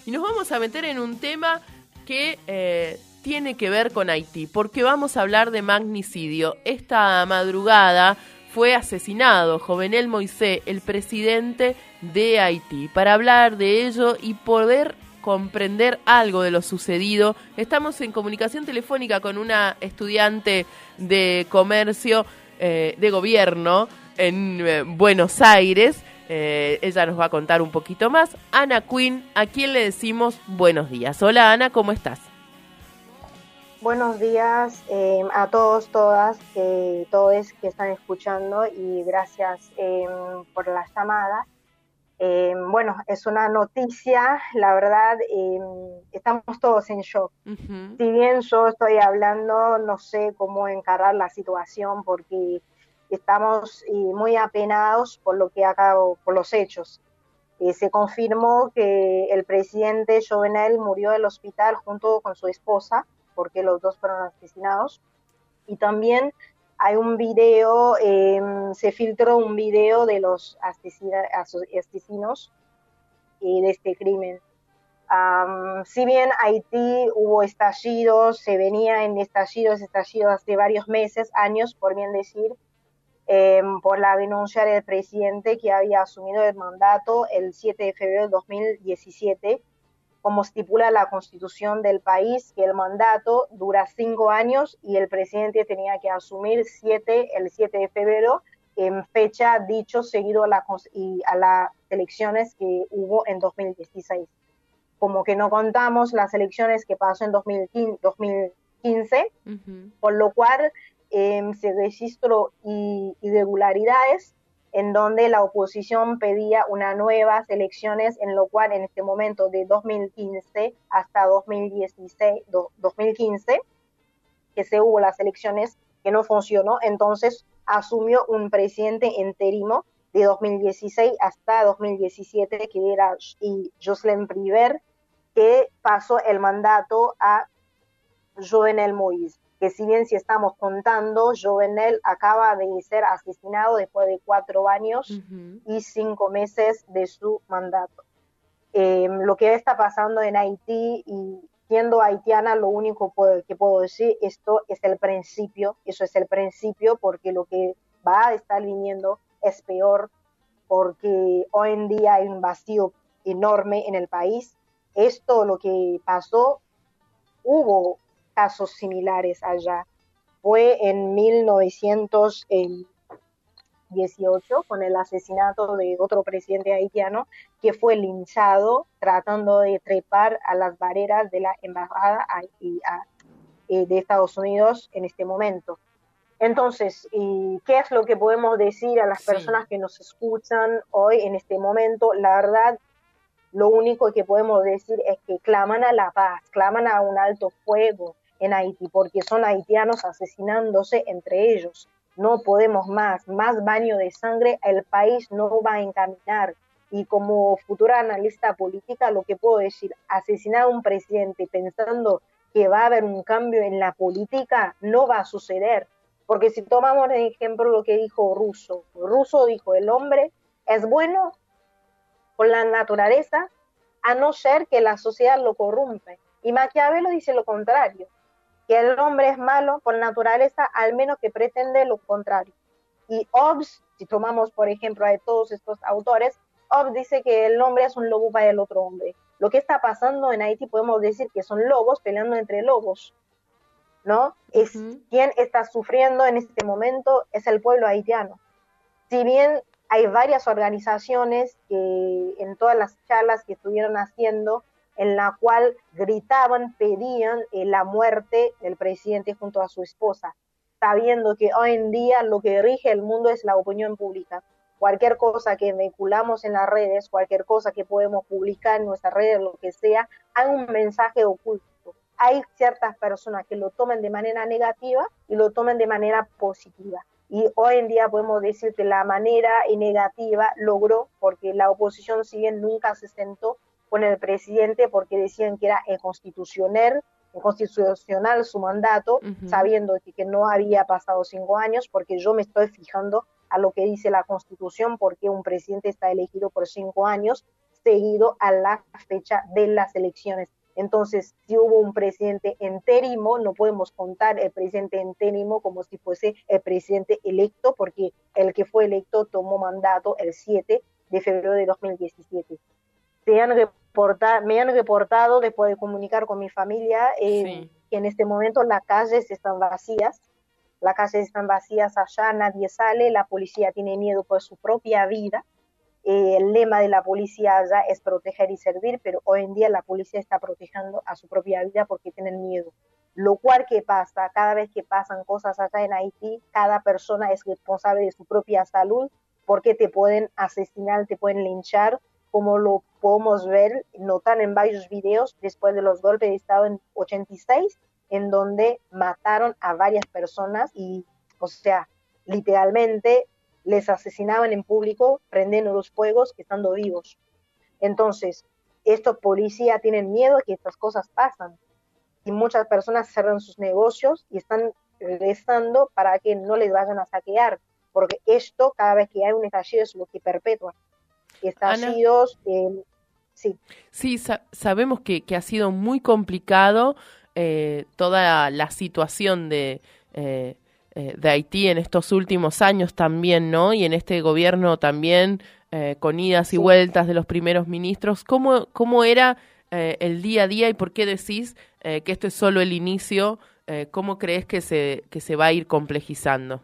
y nos vamos a meter en un tema que tiene que ver con Haití, porque vamos a hablar de magnicidio. Esta madrugada fue asesinado Jovenel Moïse, el presidente de Haití. Para hablar de ello y poder comprender algo de lo sucedido, estamos en comunicación telefónica con una estudiante de comercio de gobierno en Buenos Aires. Ella nos va a contar un poquito más. Ana Quinn, a quien le decimos buenos días. Hola Ana, ¿cómo estás? Buenos días a todos, todas, todos que están escuchando y gracias por la llamada. Bueno, es una noticia, la verdad, estamos todos en shock. Uh-huh. Si bien yo estoy hablando, no sé cómo encarar la situación porque estamos muy apenados por lo que acabo, por los hechos. Se confirmó que el presidente Jovenel murió del hospital junto con su esposa, porque los dos fueron asesinados. Y también hay un video, se filtró un video de los asesinos de este crimen. Si bien Haití hubo estallidos, se venía en estallidos hace varios meses, años, por bien decir, por la renuncia del presidente que había asumido el mandato el 7 de febrero de 2017, como estipula la constitución del país, que el mandato dura 5 años y el presidente tenía que asumir el 7 de febrero, en fecha dicho seguido a las elecciones que hubo en 2016. Como que no contamos las elecciones que pasó en 2015, Uh-huh. por lo cual se registró irregularidades en donde la oposición pedía unas nuevas elecciones, en lo cual en este momento de 2015 hasta 2015, que se hubo las elecciones que no funcionó, entonces asumió un presidente interino de 2016 hasta 2017, que era Jocelyn Priver, que pasó el mandato a Jovenel Moïse, que si bien si estamos contando, Jovenel acaba de ser asesinado después de 4 años Uh-huh. y 5 meses de su mandato. Lo que está pasando en Haití, y siendo haitiana, lo único que puedo decir, esto es el principio, eso es el principio, porque lo que va a estar viniendo es peor, porque hoy en día hay un vacío enorme en el país. Esto, lo que pasó, hubo casos similares allá. Fue en 1918 con el asesinato de otro presidente haitiano que fue linchado tratando de trepar a las barreras de la embajada de Estados Unidos en este momento. Entonces, ¿qué es lo que podemos decir a las personas que nos escuchan hoy en este momento? La verdad, lo único que podemos decir es que claman a la paz, claman a un alto fuego en Haití, porque son haitianos asesinándose entre ellos. No podemos más baño de sangre, el país no va a encaminar. Y como futura analista política, lo que puedo decir, asesinar a un presidente pensando que va a haber un cambio en la política, no va a suceder. Porque si tomamos de ejemplo lo que dijo Rousseau dijo, el hombre es bueno con la naturaleza, a no ser que la sociedad lo corrompe. Y Maquiavelo dice lo contrario, que el hombre es malo por naturaleza, al menos que pretende lo contrario. Y Hobbes, si tomamos por ejemplo a todos estos autores, Hobbes dice que el hombre es un lobo para el otro hombre. Lo que está pasando en Haití podemos decir que son lobos peleando entre lobos, ¿no? Uh-huh. Quien está sufriendo en este momento es el pueblo haitiano. Si bien hay varias organizaciones que en todas las charlas que estuvieron haciendo, en la cual gritaban, pedían la muerte del presidente junto a su esposa, sabiendo que hoy en día lo que rige el mundo es la opinión pública. Cualquier cosa que vinculamos en las redes, cualquier cosa que podemos publicar en nuestras redes, lo que sea, hay un mensaje oculto. Hay ciertas personas que lo toman de manera negativa y lo toman de manera positiva. Y hoy en día podemos decir que la manera negativa logró, porque la oposición, si bien nunca se sentó con el presidente porque decían que era inconstitucional su mandato, Uh-huh. sabiendo que no había pasado 5 años, porque yo me estoy fijando a lo que dice la Constitución, porque un presidente está elegido por 5 años, seguido a la fecha de las elecciones. Entonces, si hubo un presidente entérimo, no podemos contar el presidente entérimo como si fuese el presidente electo, porque el que fue electo tomó mandato el 7 de febrero de 2017. Me han reportado, después de comunicar con mi familia, Sí. que en este momento las calles están vacías. Las calles están vacías allá, nadie sale, la policía tiene miedo por su propia vida. El lema de la policía allá es proteger y servir, pero hoy en día la policía está protegiendo a su propia vida porque tienen miedo. Lo cual que pasa, cada vez que pasan cosas allá en Haití, cada persona es responsable de su propia salud porque te pueden asesinar, te pueden linchar, como lo podemos ver, notar en varios videos después de los golpes de Estado en 86, en donde mataron a varias personas y, o sea, literalmente les asesinaban en público, prendiendo los fuegos estando vivos. Entonces, estos policías tienen miedo que estas cosas pasan y muchas personas cerran sus negocios y están rezando para que no les vayan a saquear, porque esto, cada vez que hay un estallido, es lo que perpetúa. Ana, Estallidos, sí. sí, sabemos que ha sido muy complicado toda la situación de Haití en estos últimos años también, ¿no? Y en este gobierno también, con idas y Sí. vueltas de los primeros ministros. ¿Cómo era el día a día y por qué decís que esto es solo el inicio? ¿Cómo crees que se va a ir complejizando?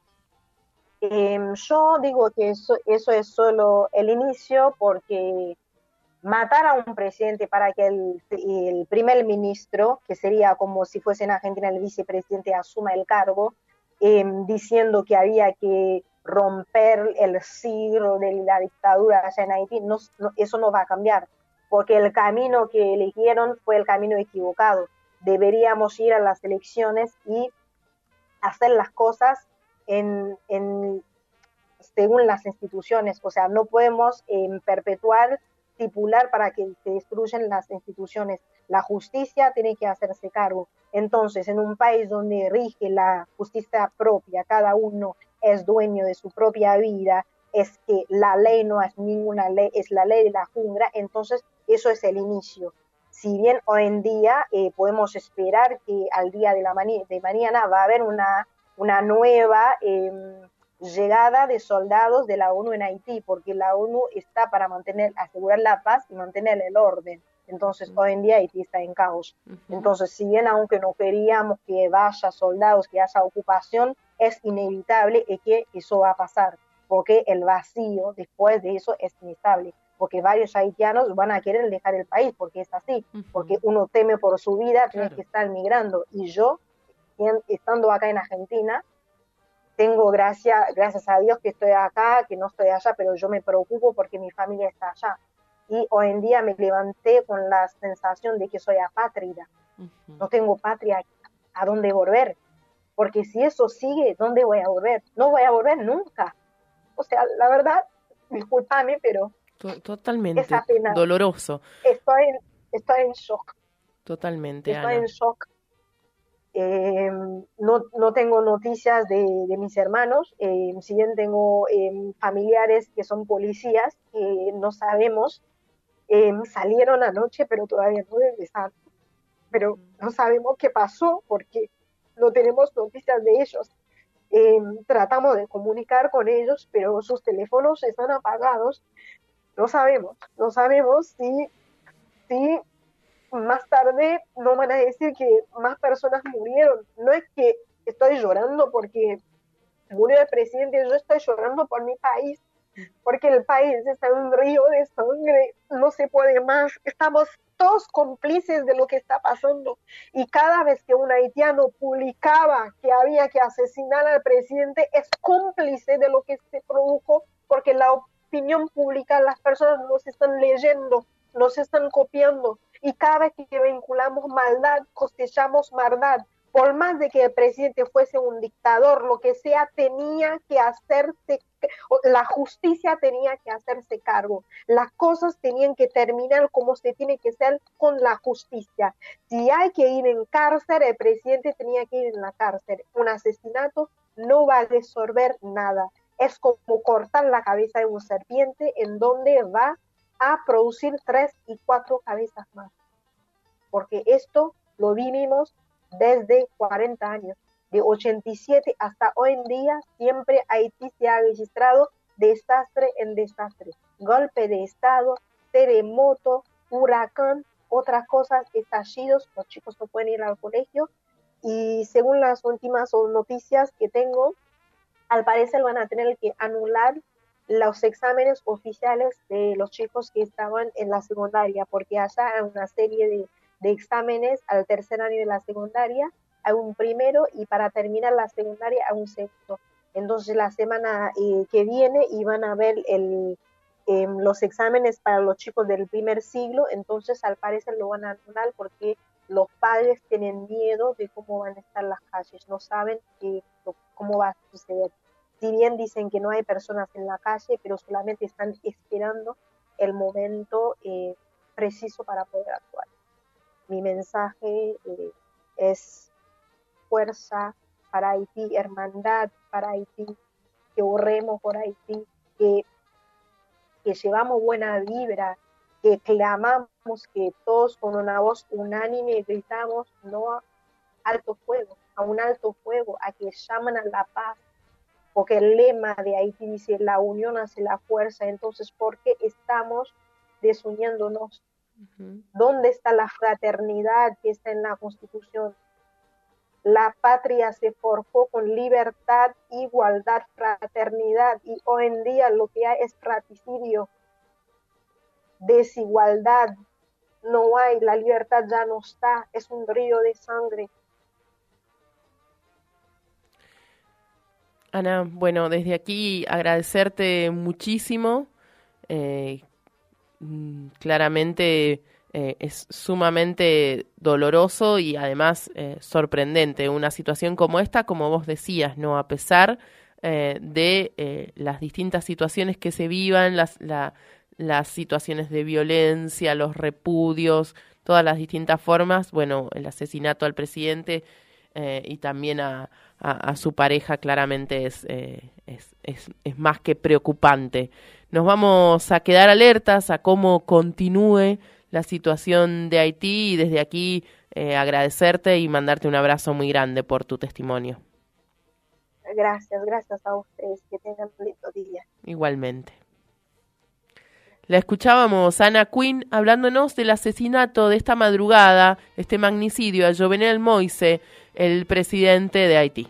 Yo digo que eso es solo el inicio, porque matar a un presidente para que el primer ministro, que sería como si fuese en Argentina el vicepresidente, asuma el cargo, diciendo que había que romper el siglo de la dictadura allá en Haití, eso no va a cambiar, porque el camino que eligieron fue el camino equivocado. Deberíamos ir a las elecciones y hacer las cosas en según las instituciones, o sea, no podemos perpetuar, estipular para que se destruyan las instituciones. La justicia tiene que hacerse cargo. Entonces, en un país donde rige la justicia propia, cada uno es dueño de su propia vida, es que la ley no es ninguna ley, es la ley de la jungla, entonces eso es el inicio. Si bien hoy en día podemos esperar que al día de mañana va a haber una nueva llegada de soldados de la ONU en Haití, porque la ONU está para asegurar la paz y mantener el orden. Entonces, hoy en día Haití está en caos. Uh-huh. Entonces, si bien aunque no queríamos que vaya soldados, que haya ocupación, es inevitable que eso va a pasar, porque el vacío después de eso es inestable, porque varios haitianos van a querer dejar el país, porque es así, Uh-huh. porque uno teme por su vida, claro. tiene que estar migrando. Y yo, estando acá en Argentina, tengo gracias a Dios que estoy acá, que no estoy allá, pero yo me preocupo porque mi familia está allá. Y hoy en día me levanté con la sensación de que soy apátrida. Uh-huh. No tengo patria a dónde volver. Porque si eso sigue, ¿dónde voy a volver? No voy a volver nunca. O sea, la verdad, discúlpame, pero totalmente es apenas doloroso. Estoy en shock. Totalmente, Estoy Ana. en shock. No tengo noticias de mis hermanos, si bien tengo familiares que son policías, no sabemos, salieron anoche pero todavía no regresaron, pero no sabemos qué pasó porque no tenemos noticias de ellos. Tratamos de comunicar con ellos, pero sus teléfonos están apagados. No sabemos si más tarde no van a decir que más personas murieron. No es que estoy llorando porque murió el presidente, yo estoy llorando por mi país, porque el país está en un río de sangre, no se puede más, estamos todos cómplices de lo que está pasando. Y cada vez que un haitiano publicaba que había que asesinar al presidente, es cómplice de lo que se produjo, porque la opinión pública, las personas nos están leyendo, nos están copiando, y cada vez que vinculamos maldad, cosechamos maldad. Por más de que el presidente fuese un dictador, lo que sea, tenía que hacerse, la justicia tenía que hacerse cargo. Las cosas tenían que terminar como se tiene que ser con la justicia. Si hay que ir en cárcel, el presidente tenía que ir en la cárcel. Un asesinato no va a resolver nada. Es como cortar la cabeza de un serpiente, en donde va a producir 3 y 4 cabezas más, porque esto lo vivimos desde 40 años. De 87 hasta hoy en día, siempre Haití se ha registrado desastre en desastre. Golpe de estado, terremoto, huracán, otras cosas, estallidos, los chicos no pueden ir al colegio. Y según las últimas noticias que tengo, al parecer van a tener que anular los exámenes oficiales de los chicos que estaban en la secundaria, porque allá hay una serie de exámenes al tercer año de la secundaria, hay un primero y para terminar la secundaria hay un segundo. Entonces la semana que viene iban a ver los exámenes para los chicos del primer siglo, entonces al parecer lo van a anular porque los padres tienen miedo de cómo van a estar las calles, no saben cómo va a suceder. Si bien dicen que no hay personas en la calle, pero solamente están esperando el momento preciso para poder actuar. Mi mensaje es fuerza para Haití, hermandad para Haití, que oremos por Haití, que llevamos buena vibra, que clamamos, que todos con una voz unánime gritamos no a alto fuego, a un alto fuego, a que llaman a la paz, porque el lema de Haití dice la unión hace la fuerza. Entonces, ¿por qué estamos desuniéndonos? ¿Dónde está la fraternidad que está en la Constitución? La patria se forjó con libertad, igualdad, fraternidad, y hoy en día lo que hay es fratricidio, desigualdad, no hay, la libertad ya no está, es un río de sangre. Ana, bueno, desde aquí agradecerte muchísimo. Claramente es sumamente doloroso y además sorprendente una situación como esta, como vos decías, ¿no? A pesar de las distintas situaciones que se vivan, las situaciones de violencia, los repudios, todas las distintas formas, bueno, el asesinato al presidente y también a su pareja claramente es más que preocupante. Nos vamos a quedar alertas a cómo continúe la situación de Haití y desde aquí agradecerte y mandarte un abrazo muy grande por tu testimonio. Gracias a ustedes, que tengan un lindo día. Igualmente. La escuchábamos Ana Quinn hablándonos del asesinato de esta madrugada, este magnicidio a Jovenel Moïse, el presidente de Haití.